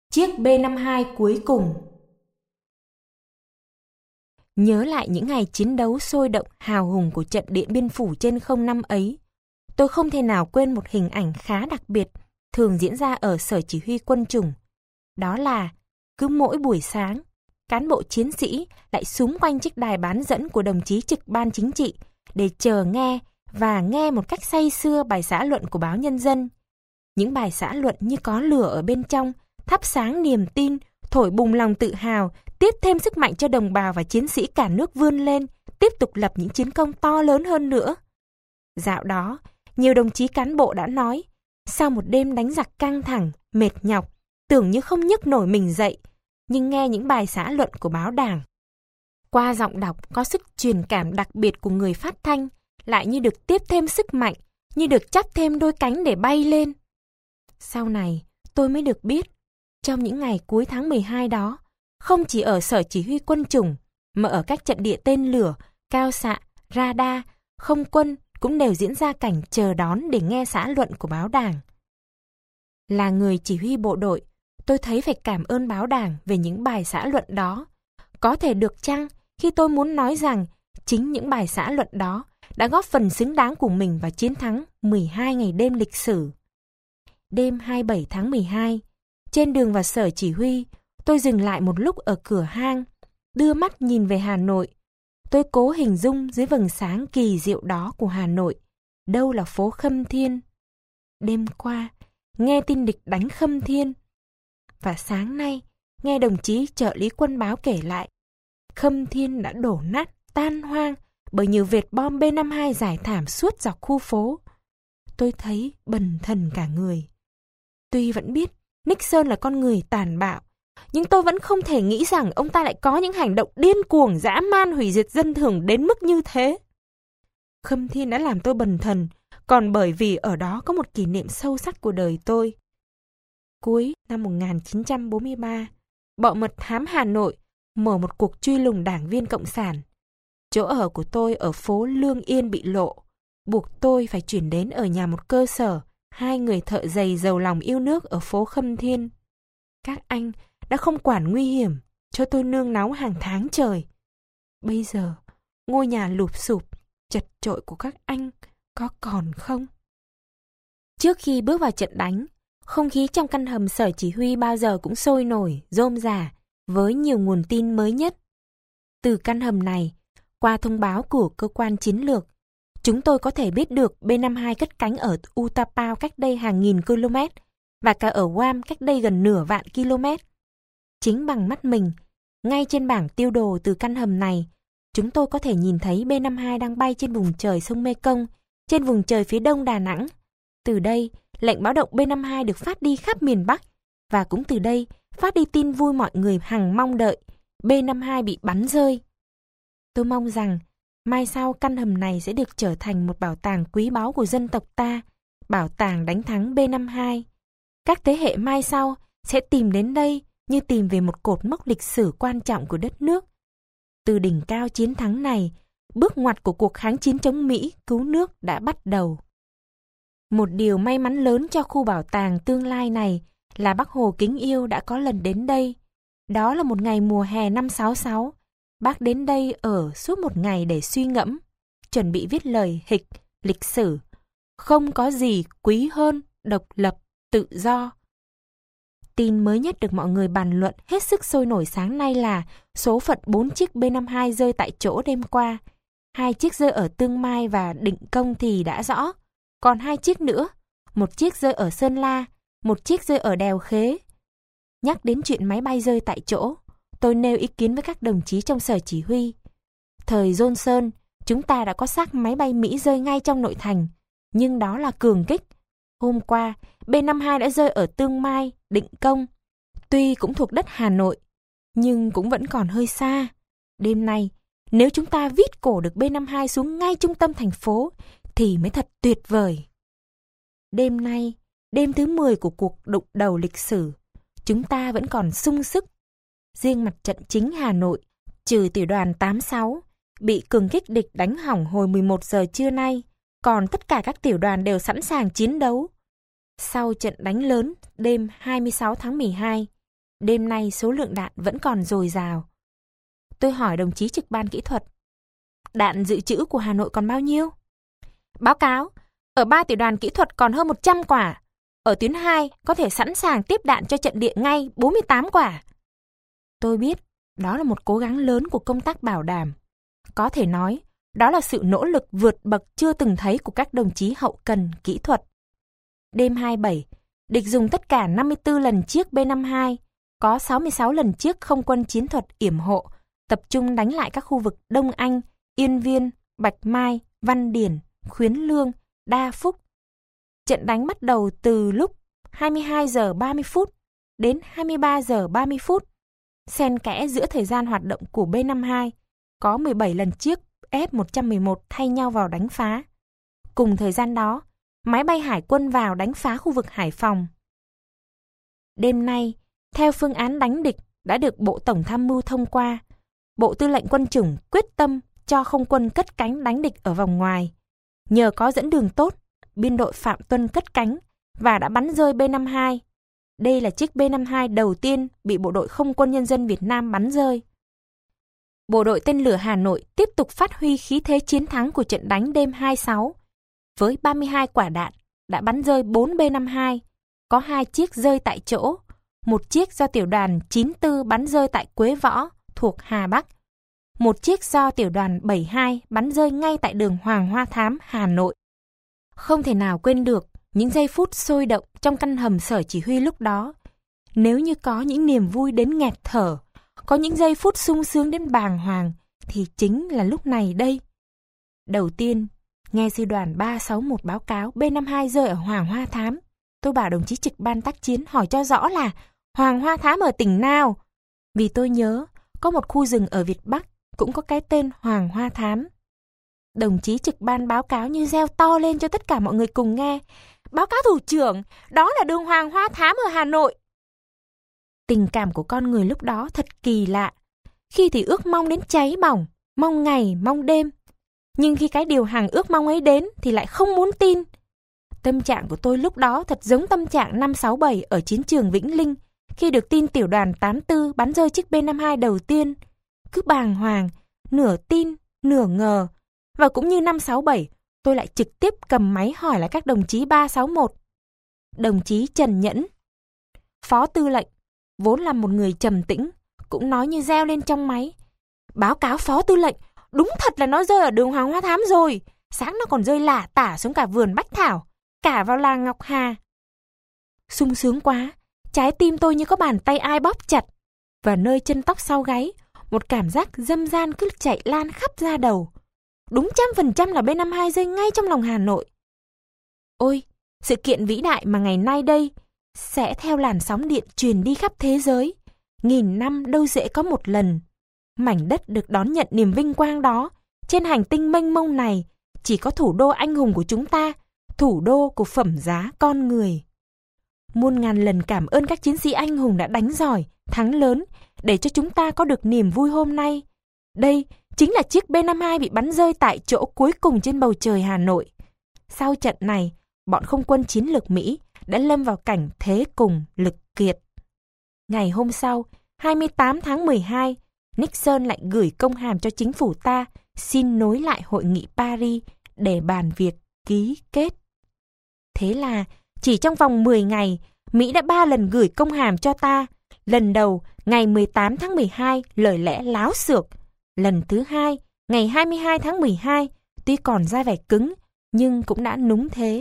Chiếc B-52 cuối cùng. Nhớ lại những ngày chiến đấu sôi động hào hùng của trận Điện Biên Phủ trên không năm ấy, tôi không thể nào quên một hình ảnh khá đặc biệt thường diễn ra ở Sở Chỉ huy Quân chủng. Đó là cứ mỗi buổi sáng, cán bộ chiến sĩ lại xúm quanh chiếc đài bán dẫn của đồng chí trực ban chính trị để chờ nghe và nghe một cách say sưa bài xã luận của báo Nhân dân. Những bài xã luận như có lửa ở bên trong, thắp sáng niềm tin, thổi bùng lòng tự hào, tiếp thêm sức mạnh cho đồng bào và chiến sĩ cả nước vươn lên, tiếp tục lập những chiến công to lớn hơn nữa. Dạo đó, nhiều đồng chí cán bộ đã nói, sau một đêm đánh giặc căng thẳng, mệt nhọc, tưởng như không nhấc nổi mình dậy, nhưng nghe những bài xã luận của báo Đảng, qua giọng đọc có sức truyền cảm đặc biệt của người phát thanh, lại như được tiếp thêm sức mạnh, như được chắp thêm đôi cánh để bay lên. Sau này, tôi mới được biết, trong những ngày cuối tháng 12 đó, không chỉ ở Sở Chỉ huy Quân chủng, mà ở các trận địa tên lửa, cao xạ, radar, không quân cũng đều diễn ra cảnh chờ đón để nghe xã luận của báo Đảng. Là người chỉ huy bộ đội, tôi thấy phải cảm ơn báo Đảng về những bài xã luận đó. Có thể được chăng khi tôi muốn nói rằng chính những bài xã luận đó đã góp phần xứng đáng của mình vào chiến thắng 12 ngày đêm lịch sử. Đêm 27 tháng 12, trên đường vào Sở Chỉ huy, tôi dừng lại một lúc ở cửa hang, đưa mắt nhìn về Hà Nội. Tôi cố hình dung dưới vầng sáng kỳ diệu đó của Hà Nội, đâu là phố Khâm Thiên. Đêm qua, nghe tin địch đánh Khâm Thiên. Và sáng nay, nghe đồng chí trợ lý quân báo kể lại, Khâm Thiên đã đổ nát, tan hoang bởi nhiều vệt bom B-52 rải thảm suốt dọc khu phố. Tôi thấy bần thần cả người. Tuy vẫn biết Nixon là con người tàn bạo, nhưng tôi vẫn không thể nghĩ rằng ông ta lại có những hành động điên cuồng dã man hủy diệt dân thường đến mức như thế. Khâm Thiên đã làm tôi bần thần, còn bởi vì ở đó có một kỷ niệm sâu sắc của đời tôi. Cuối năm 1943, Bọ Mật Thám Hà Nội mở một cuộc truy lùng đảng viên Cộng sản. Chỗ ở của tôi ở phố Lương Yên bị lộ, buộc tôi phải chuyển đến ở nhà một cơ sở, 2 người thợ giày giàu lòng yêu nước ở phố Khâm Thiên. Các anh đã không quản nguy hiểm, cho tôi nương náu hàng tháng trời. Bây giờ, ngôi nhà lụp xụp, chật chội của các anh có còn không? Trước khi bước vào trận đánh, không khí trong căn hầm Sở Chỉ huy bao giờ cũng sôi nổi, rôm rả, với nhiều nguồn tin mới nhất. Từ căn hầm này, qua thông báo của cơ quan chiến lược, chúng tôi có thể biết được B-52 cất cánh ở Utapao cách đây hàng nghìn km, và cả ở Guam cách đây gần nửa vạn km. Chính bằng mắt mình, ngay trên bảng tiêu đồ từ căn hầm này, chúng tôi có thể nhìn thấy B-52 đang bay trên vùng trời sông Mekong, trên vùng trời phía đông Đà Nẵng. Từ đây, lệnh báo động B-52 được phát đi khắp miền Bắc, và cũng từ đây phát đi tin vui mọi người hằng mong đợi, B-52 bị bắn rơi. Tôi mong rằng, mai sau căn hầm này sẽ được trở thành một bảo tàng quý báu của dân tộc ta, bảo tàng đánh thắng B-52. Các thế hệ mai sau sẽ tìm đến đây như tìm về một cột mốc lịch sử quan trọng của đất nước. Từ đỉnh cao chiến thắng này, bước ngoặt của cuộc kháng chiến chống Mỹ cứu nước đã bắt đầu. Một điều may mắn lớn cho khu bảo tàng tương lai này là Bác Hồ kính yêu đã có lần đến đây. Đó là một ngày mùa hè năm 66. Bác đến đây ở suốt một ngày để suy ngẫm, chuẩn bị viết lời hịch, lịch sử. Không có gì quý hơn độc lập, tự do. Tin mới nhất được mọi người bàn luận hết sức sôi nổi sáng nay là số phận 4 chiếc B-52 rơi tại chỗ đêm qua. 2 chiếc rơi ở Tương Mai và Định Công thì đã rõ. Còn 2 chiếc nữa, một chiếc rơi ở Sơn La, một chiếc rơi ở Đèo Khế. Nhắc đến chuyện máy bay rơi tại chỗ, tôi nêu ý kiến với các đồng chí trong Sở Chỉ huy. Thời Johnson, chúng ta đã có xác máy bay Mỹ rơi ngay trong nội thành, nhưng đó là cường kích. Hôm qua, B-52 đã rơi ở Tương Mai, Định Công. Tuy cũng thuộc đất Hà Nội, nhưng cũng vẫn còn hơi xa. Đêm nay, nếu chúng ta vít cổ được B-52 xuống ngay trung tâm thành phố, thì mới thật tuyệt vời. Đêm nay, đêm thứ 10 của cuộc đụng đầu lịch sử, chúng ta vẫn còn sung sức. Riêng mặt trận chính Hà Nội, trừ tiểu đoàn 86, bị cường kích địch đánh hỏng hồi 11 giờ trưa nay, còn tất cả các tiểu đoàn đều sẵn sàng chiến đấu. Sau trận đánh lớn đêm 26 tháng 12, Đêm nay số lượng đạn vẫn còn dồi dào. Tôi hỏi đồng chí trực ban kỹ thuật, đạn dự trữ của Hà Nội còn bao nhiêu? Báo cáo, ở 3 tiểu đoàn kỹ thuật còn hơn 100 quả. Ở tuyến 2 có thể sẵn sàng tiếp đạn cho trận địa ngay 48 quả. Tôi biết, đó là một cố gắng lớn của công tác bảo đảm. Có thể nói, đó là sự nỗ lực vượt bậc chưa từng thấy của các đồng chí hậu cần kỹ thuật. Đêm 27, địch dùng tất cả 54 lần chiếc B-52, có 66 lần chiếc không quân chiến thuật yểm hộ, tập trung đánh lại các khu vực Đông Anh, Yên Viên, Bạch Mai, Văn Điển, Khuyến Lương, Đa Phúc. Trận đánh bắt đầu từ lúc 22 giờ 30 phút đến 23 giờ 30 phút. Xen kẽ giữa thời gian hoạt động của B-52, có 17 lần chiếc F-111 thay nhau vào đánh phá. Cùng thời gian đó, máy bay hải quân vào đánh phá khu vực Hải Phòng. Đêm nay, theo phương án đánh địch đã được Bộ Tổng Tham mưu thông qua, Bộ Tư lệnh Quân chủng quyết tâm cho không quân cất cánh đánh địch ở vòng ngoài. Nhờ có dẫn đường tốt, biên đội Phạm Tuân cất cánh và đã bắn rơi B-52. Đây là chiếc B-52 đầu tiên bị Bộ đội Không quân Nhân dân Việt Nam bắn rơi. Bộ đội tên lửa Hà Nội tiếp tục phát huy khí thế chiến thắng của trận đánh đêm 26. Với 32 quả đạn, đã bắn rơi 4 B-52, có 2 chiếc rơi tại chỗ, một chiếc do tiểu đoàn 94 bắn rơi tại Quế Võ, thuộc Hà Bắc, một chiếc do tiểu đoàn 72 bắn rơi ngay tại đường Hoàng Hoa Thám, Hà Nội. Không thể nào quên được những giây phút sôi động trong căn hầm sở chỉ huy lúc đó. Nếu như có những niềm vui đến nghẹt thở, có những giây phút sung sướng đến bàng hoàng, thì chính là lúc này đây. Đầu tiên, nghe sư đoàn 361 báo cáo B-52 rơi ở Hoàng Hoa Thám. Tôi bảo đồng chí trực ban tác chiến hỏi cho rõ là Hoàng Hoa Thám ở tỉnh nào. Vì tôi nhớ, có một khu rừng ở Việt Bắc cũng có cái tên Hoàng Hoa Thám. Đồng chí trực ban báo cáo như reo to lên cho tất cả mọi người cùng nghe. Báo cáo thủ trưởng, đó là đường Hoàng Hoa Thám ở Hà Nội. Tình cảm của con người lúc đó thật kỳ lạ. Khi thì ước mong đến cháy bỏng, mong ngày, mong đêm. Nhưng khi cái điều hàng ước mong ấy đến thì lại không muốn tin. Tâm trạng của tôi lúc đó thật giống tâm trạng năm 67 ở chiến trường Vĩnh Linh, khi được tin tiểu đoàn 84 bắn rơi chiếc B-52 đầu tiên. Cứ bàng hoàng, nửa tin, nửa ngờ. Và cũng như năm 67, tôi lại trực tiếp cầm máy hỏi lại các đồng chí 361. Đồng chí Trần Nhẫn, phó tư lệnh, vốn là một người trầm tĩnh, cũng nói như reo lên trong máy. Báo cáo phó tư lệnh, đúng thật là nó rơi ở đường Hoàng Hoa Thám rồi. Sáng nó còn rơi lả tả xuống cả vườn Bách Thảo, cả vào làng Ngọc Hà. Sung sướng quá, trái tim tôi như có bàn tay ai bóp chặt. Và nơi chân tóc sau gáy, một cảm giác dâm gian cứ chạy lan khắp da đầu. Đúng 100% là B-52 rơi ngay trong lòng Hà Nội. Ôi, sự kiện vĩ đại mà ngày nay đây sẽ theo làn sóng điện truyền đi khắp thế giới. 1000 năm đâu dễ có một lần. Mảnh đất được đón nhận niềm vinh quang đó. Trên hành tinh mênh mông này, chỉ có thủ đô anh hùng của chúng ta, thủ đô của phẩm giá con người. Muôn ngàn lần cảm ơn các chiến sĩ anh hùng đã đánh giỏi, thắng lớn, để cho chúng ta có được niềm vui hôm nay. Đây chính là chiếc B-52 bị bắn rơi tại chỗ cuối cùng trên bầu trời Hà Nội. Sau trận này, bọn không quân chiến lược Mỹ đã lâm vào cảnh thế cùng lực kiệt. Ngày hôm sau, 28 tháng 12, Nixon lại gửi công hàm cho chính phủ ta xin nối lại hội nghị Paris để bàn việc ký kết. Thế là, chỉ trong vòng 10 ngày, Mỹ đã 3 lần gửi công hàm cho ta. Lần đầu, ngày 18 tháng 12, lời lẽ láo xược. Lần thứ hai, ngày 22 tháng 12, tuy còn ra vẻ cứng, nhưng cũng đã núng thế.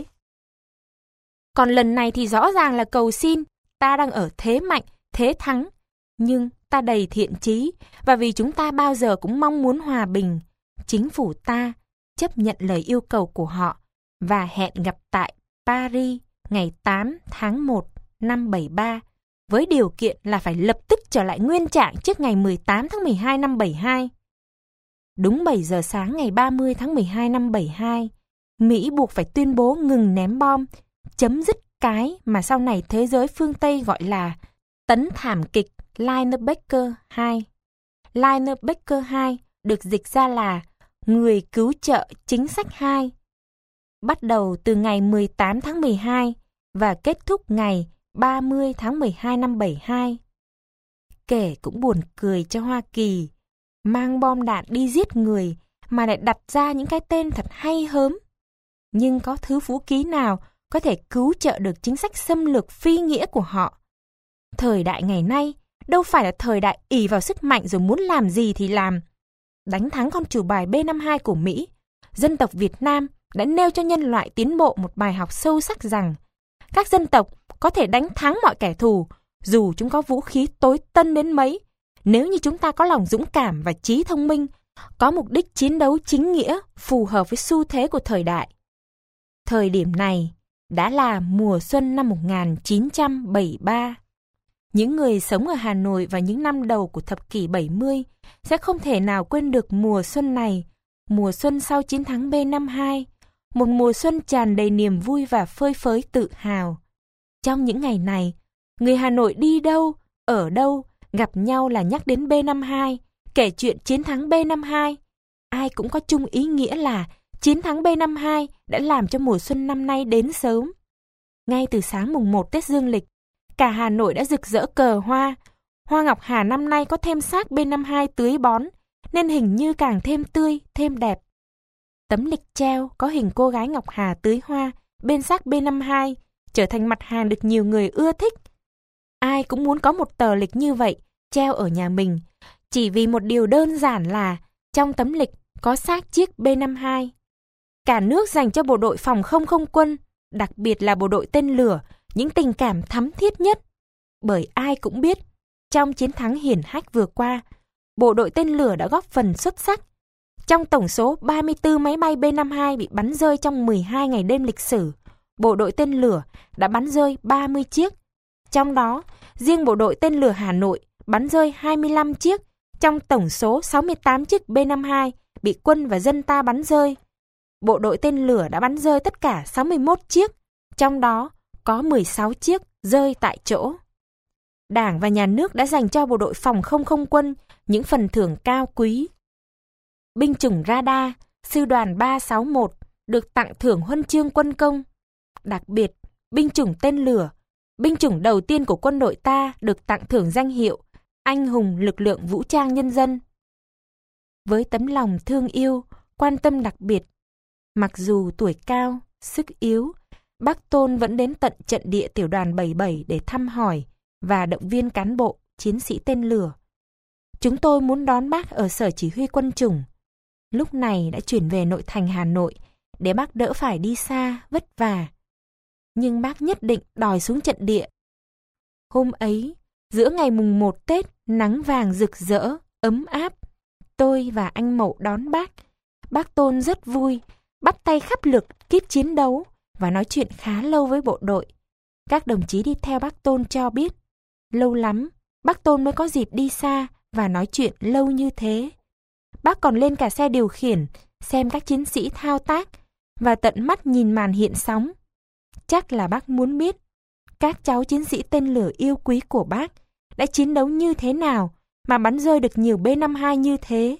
Còn lần này thì rõ ràng là cầu xin, ta đang ở thế mạnh, thế thắng. Nhưng ta đầy thiện chí, và vì chúng ta bao giờ cũng mong muốn hòa bình, chính phủ ta chấp nhận lời yêu cầu của họ và hẹn gặp tại Paris ngày 8 tháng 1 năm 73, với điều kiện là phải lập tức trở lại nguyên trạng trước ngày 18 tháng 12 năm 72. Đúng 7 giờ sáng ngày 30 tháng 12 năm 72, Mỹ buộc phải tuyên bố ngừng ném bom, chấm dứt cái mà sau này thế giới phương Tây gọi là tấn thảm kịch Linebacker 2. Linebacker 2 được dịch ra là người cứu trợ chính sách 2. Bắt đầu từ ngày 18 tháng 12 và kết thúc ngày 30 tháng 12 năm 72. Kể cũng buồn cười cho Hoa Kỳ, mang bom đạn đi giết người mà lại đặt ra những cái tên thật hay hớm. Nhưng có thứ vũ khí nào có thể cứu trợ được chính sách xâm lược phi nghĩa của họ? Thời đại ngày nay đâu phải là thời đại ỷ vào sức mạnh rồi muốn làm gì thì làm. Đánh thắng con chủ bài B-52 của Mỹ, dân tộc Việt Nam đã nêu cho nhân loại tiến bộ một bài học sâu sắc rằng các dân tộc có thể đánh thắng mọi kẻ thù, dù chúng có vũ khí tối tân đến mấy, nếu như chúng ta có lòng dũng cảm và trí thông minh, có mục đích chiến đấu chính nghĩa phù hợp với xu thế của thời đại. Thời điểm này đã là mùa xuân năm 1973. Những người sống ở Hà Nội vào những năm đầu của thập kỷ 70 sẽ không thể nào quên được mùa xuân này, mùa xuân sau chiến thắng B-52, một mùa xuân tràn đầy niềm vui và phơi phới tự hào. Trong những ngày này, người Hà Nội đi đâu, ở đâu, gặp nhau là nhắc đến B-52, kể chuyện chiến thắng B-52. Ai cũng có chung ý nghĩa là chiến thắng B-52 đã làm cho mùa xuân năm nay đến sớm. Ngay từ sáng mùng 1 Tết Dương lịch, cả Hà Nội đã rực rỡ cờ hoa. Hoa ngọc Hà năm nay có thêm xác B-52 tưới bón, nên hình như càng thêm tươi, thêm đẹp. Tấm lịch treo có hình cô gái ngọc Hà tưới hoa bên xác B-52 trở thành mặt hàng được nhiều người ưa thích. Ai cũng muốn có một tờ lịch như vậy treo ở nhà mình, chỉ vì một điều đơn giản là trong tấm lịch có xác chiếc B-52. Cả nước dành cho bộ đội phòng không không quân, đặc biệt là bộ đội tên lửa, những tình cảm thắm thiết nhất. Bởi ai cũng biết, trong chiến thắng hiển hách vừa qua, bộ đội tên lửa đã góp phần xuất sắc. Trong tổng số 34 máy bay B-52 bị bắn rơi trong 12 ngày đêm lịch sử, bộ đội tên lửa đã bắn rơi 30 chiếc. Trong đó, riêng bộ đội tên lửa Hà Nội bắn rơi 25 chiếc, trong tổng số 68 chiếc B-52 bị quân và dân ta bắn rơi. Bộ đội tên lửa đã bắn rơi tất cả 61 chiếc, trong đó có 16 chiếc rơi tại chỗ. Đảng và Nhà nước đã dành cho bộ đội phòng không không quân những phần thưởng cao quý. Binh chủng radar, sư đoàn 361 được tặng thưởng huân chương quân công. Đặc biệt, binh chủng tên lửa, binh chủng đầu tiên của quân đội ta được tặng thưởng danh hiệu Anh hùng lực lượng vũ trang nhân dân. Với tấm lòng thương yêu, quan tâm đặc biệt, mặc dù tuổi cao, sức yếu, Bác Tôn vẫn đến tận trận địa tiểu đoàn 77 để thăm hỏi và động viên cán bộ, chiến sĩ tên lửa. Chúng tôi muốn đón bác ở sở chỉ huy quân chủng. Lúc này đã chuyển về nội thành Hà Nội để bác đỡ phải đi xa, vất vả. Nhưng bác nhất định đòi xuống trận địa. Hôm ấy, giữa ngày mùng 1 Tết, nắng vàng rực rỡ, ấm áp, tôi và anh Mậu đón bác. Bác Tôn rất vui, bắt tay khắp lực kíp chiến đấu và nói chuyện khá lâu với bộ đội. Các đồng chí đi theo bác Tôn cho biết, lâu lắm, bác Tôn mới có dịp đi xa và nói chuyện lâu như thế. Bác còn lên cả xe điều khiển, xem các chiến sĩ thao tác và tận mắt nhìn màn hiện sóng. Chắc là bác muốn biết, các cháu chiến sĩ tên lửa yêu quý của bác đã chiến đấu như thế nào mà bắn rơi được nhiều B-52 như thế.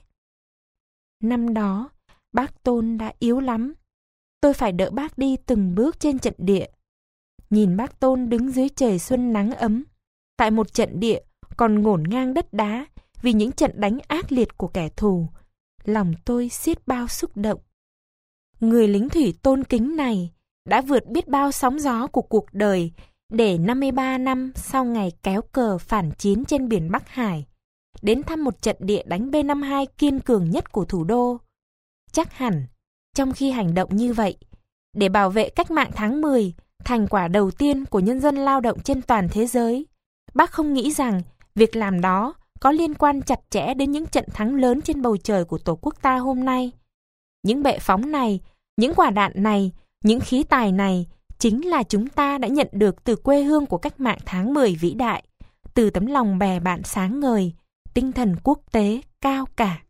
Năm đó, bác Tôn đã yếu lắm. Tôi phải đỡ bác đi từng bước trên trận địa. Nhìn bác Tôn đứng dưới trời xuân nắng ấm, tại một trận địa còn ngổn ngang đất đá vì những trận đánh ác liệt của kẻ thù, lòng tôi xiết bao xúc động. Người lính thủy tôn kính này đã vượt biết bao sóng gió của cuộc đời để 53 năm sau ngày kéo cờ phản chiến trên biển Bắc Hải, đến thăm một trận địa đánh B-52 kiên cường nhất của thủ đô. Chắc hẳn, trong khi hành động như vậy, để bảo vệ cách mạng tháng 10, thành quả đầu tiên của nhân dân lao động trên toàn thế giới, bác không nghĩ rằng việc làm đó có liên quan chặt chẽ đến những trận thắng lớn trên bầu trời của Tổ quốc ta hôm nay. Những bệ phóng này, những quả đạn này, những khí tài này chính là chúng ta đã nhận được từ quê hương của cách mạng tháng 10 vĩ đại, từ tấm lòng bè bạn sáng ngời, tinh thần quốc tế cao cả.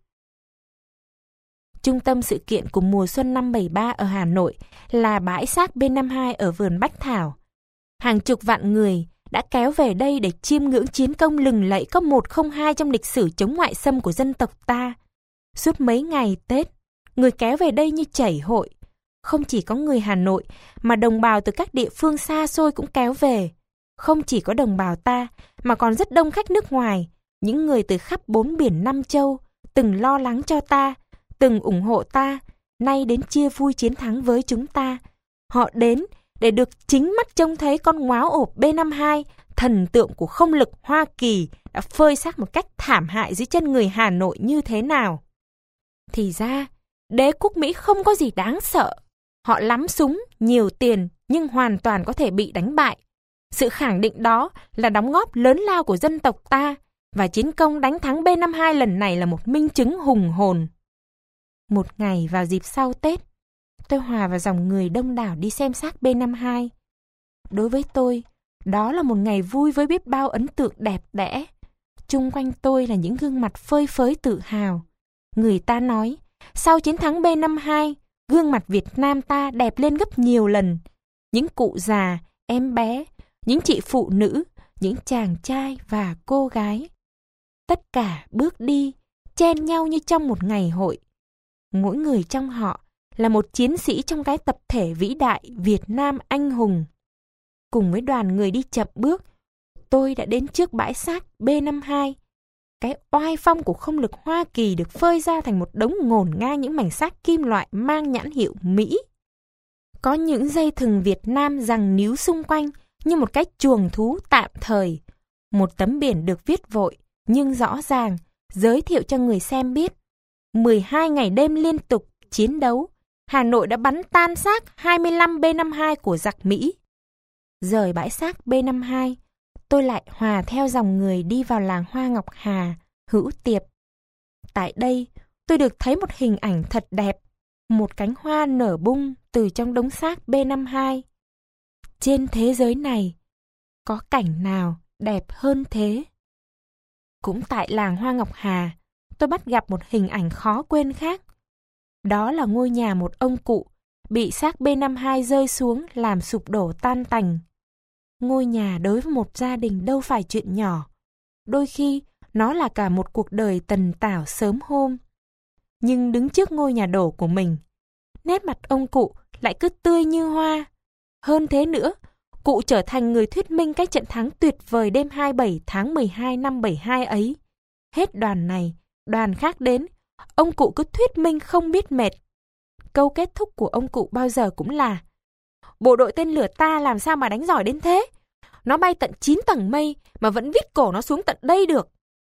Trung tâm sự kiện của mùa xuân năm 73 ở Hà Nội là bãi xác B-52 ở vườn Bách Thảo. Hàng chục vạn người đã kéo về đây để chiêm ngưỡng chiến công lừng lẫy có 102 trong lịch sử chống ngoại xâm của dân tộc ta. Suốt mấy ngày Tết, người kéo về đây như chảy hội. Không chỉ có người Hà Nội, mà đồng bào từ các địa phương xa xôi cũng kéo về. Không chỉ có đồng bào ta, mà còn rất đông khách nước ngoài, những người từ khắp 4 biển 5 châu, từng lo lắng cho ta, từng ủng hộ ta, nay đến chia vui chiến thắng với chúng ta. Họ đến để được chính mắt trông thấy con ngóa ộp B-52, thần tượng của không lực Hoa Kỳ, đã phơi xác một cách thảm hại dưới chân người Hà Nội như thế nào. Thì ra, đế quốc Mỹ không có gì đáng sợ. Họ lắm súng, nhiều tiền, nhưng hoàn toàn có thể bị đánh bại. Sự khẳng định đó là đóng góp lớn lao của dân tộc ta, và chiến công đánh thắng B-52 lần này là một minh chứng hùng hồn. Một ngày vào dịp sau Tết, tôi hòa vào dòng người đông đảo đi xem xác B-52. Đối với tôi, đó là một ngày vui với biết bao ấn tượng đẹp đẽ. Chung quanh tôi là những gương mặt phơi phới tự hào. Người ta nói, sau chiến thắng B-52, gương mặt Việt Nam ta đẹp lên gấp nhiều lần. Những cụ già, em bé, những chị phụ nữ, những chàng trai và cô gái. Tất cả bước đi, chen nhau như trong một ngày hội. Mỗi người trong họ là một chiến sĩ trong cái tập thể vĩ đại Việt Nam anh hùng. Cùng với đoàn người đi chậm bước, tôi đã đến trước bãi xác B-52. Cái oai phong của không lực Hoa Kỳ được phơi ra thành một đống ngổn ngang những mảnh xác kim loại mang nhãn hiệu Mỹ. Có những dây thừng Việt Nam giằng níu xung quanh như một cái chuồng thú tạm thời. Một tấm biển được viết vội nhưng rõ ràng, giới thiệu cho người xem biết. 12 ngày đêm liên tục chiến đấu, Hà Nội đã bắn tan xác 25 B-52 của giặc Mỹ. Rời bãi xác B-52, tôi lại hòa theo dòng người đi vào làng Hoa Ngọc Hà, Hữu Tiệp. Tại đây, tôi được thấy một hình ảnh thật đẹp, một cánh hoa nở bung từ trong đống xác B-52. Trên thế giới này, có cảnh nào đẹp hơn thế? Cũng tại làng Hoa Ngọc Hà, tôi bắt gặp một hình ảnh khó quên khác. Đó là ngôi nhà một ông cụ bị xác B-52 rơi xuống làm sụp đổ tan tành. Ngôi nhà đối với một gia đình đâu phải chuyện nhỏ. Đôi khi, nó là cả một cuộc đời tần tảo sớm hôm. Nhưng đứng trước ngôi nhà đổ của mình, nét mặt ông cụ lại cứ tươi như hoa. Hơn thế nữa, cụ trở thành người thuyết minh cái trận thắng tuyệt vời đêm 27 tháng 12 năm 72 ấy. Hết đoàn này, đoàn khác đến, ông cụ cứ thuyết minh không biết mệt. Câu kết thúc của ông cụ bao giờ cũng là: bộ đội tên lửa ta làm sao mà đánh giỏi đến thế? Nó bay tận 9 tầng mây mà vẫn vít cổ nó xuống tận đây được.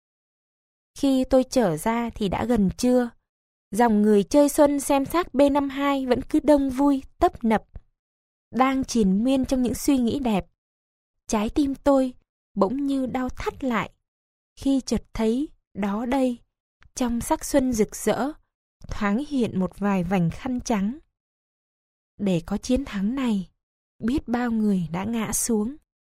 Khi tôi trở ra thì đã gần trưa. Dòng người chơi xuân xem xác B-52 vẫn cứ đông vui, tấp nập. Đang triền miên trong những suy nghĩ đẹp. Trái tim tôi bỗng như đau thắt lại khi chợt thấy đó đây, trong sắc xuân rực rỡ, thoáng hiện một vài vành khăn trắng. Để có chiến thắng này, biết bao người đã ngã xuống.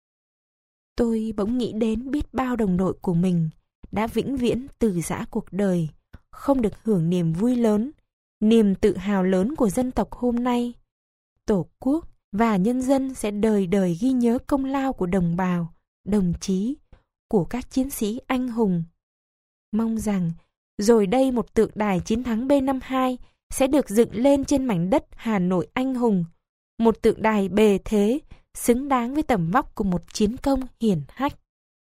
Tôi bỗng nghĩ đến biết bao đồng đội của mình đã vĩnh viễn từ giã cuộc đời, không được hưởng niềm vui lớn, niềm tự hào lớn của dân tộc hôm nay. Tổ quốc và nhân dân sẽ đời đời ghi nhớ công lao của đồng bào, đồng chí, của các chiến sĩ anh hùng. Mong rằng rồi đây một tượng đài chiến thắng B-52 sẽ được dựng lên trên mảnh đất Hà Nội anh hùng, một tượng đài bề thế, xứng đáng với tầm vóc của một chiến công hiển hách.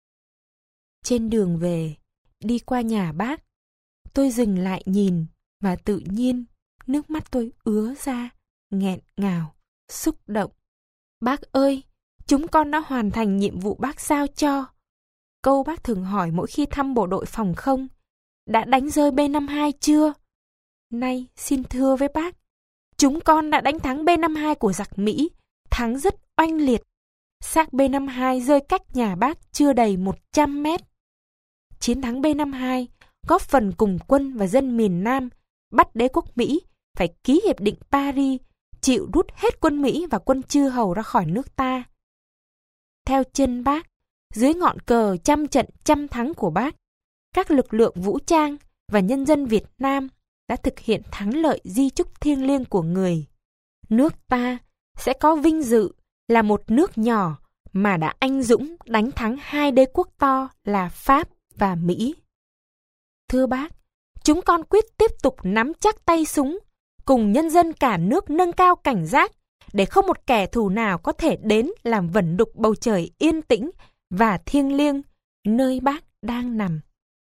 Trên đường về, đi qua nhà bác, tôi dừng lại nhìn và tự nhiên nước mắt tôi ứa ra, nghẹn ngào, xúc động. Bác ơi, chúng con đã hoàn thành nhiệm vụ bác giao cho. Câu bác thường hỏi mỗi khi thăm bộ đội phòng không: đã đánh rơi B-52 chưa? Nay xin thưa với bác, chúng con đã đánh thắng B-52 của giặc Mỹ, thắng rất oanh liệt. Xác B-52 rơi cách nhà bác chưa đầy 100 mét. Chiến thắng B-52 góp phần cùng quân và dân miền Nam bắt đế quốc Mỹ phải ký hiệp định Paris, chịu rút hết quân Mỹ và quân chư hầu ra khỏi nước ta. Theo chân bác, dưới ngọn cờ trăm trận trăm thắng của bác, các lực lượng vũ trang và nhân dân Việt Nam đã thực hiện thắng lợi di chúc thiêng liêng của người. Nước ta sẽ có vinh dự là một nước nhỏ mà đã anh dũng đánh thắng hai đế quốc to là Pháp và Mỹ. Thưa bác, chúng con quyết tiếp tục nắm chắc tay súng, cùng nhân dân cả nước nâng cao cảnh giác để không một kẻ thù nào có thể đến làm vẩn đục bầu trời yên tĩnh và thiêng liêng nơi bác đang nằm.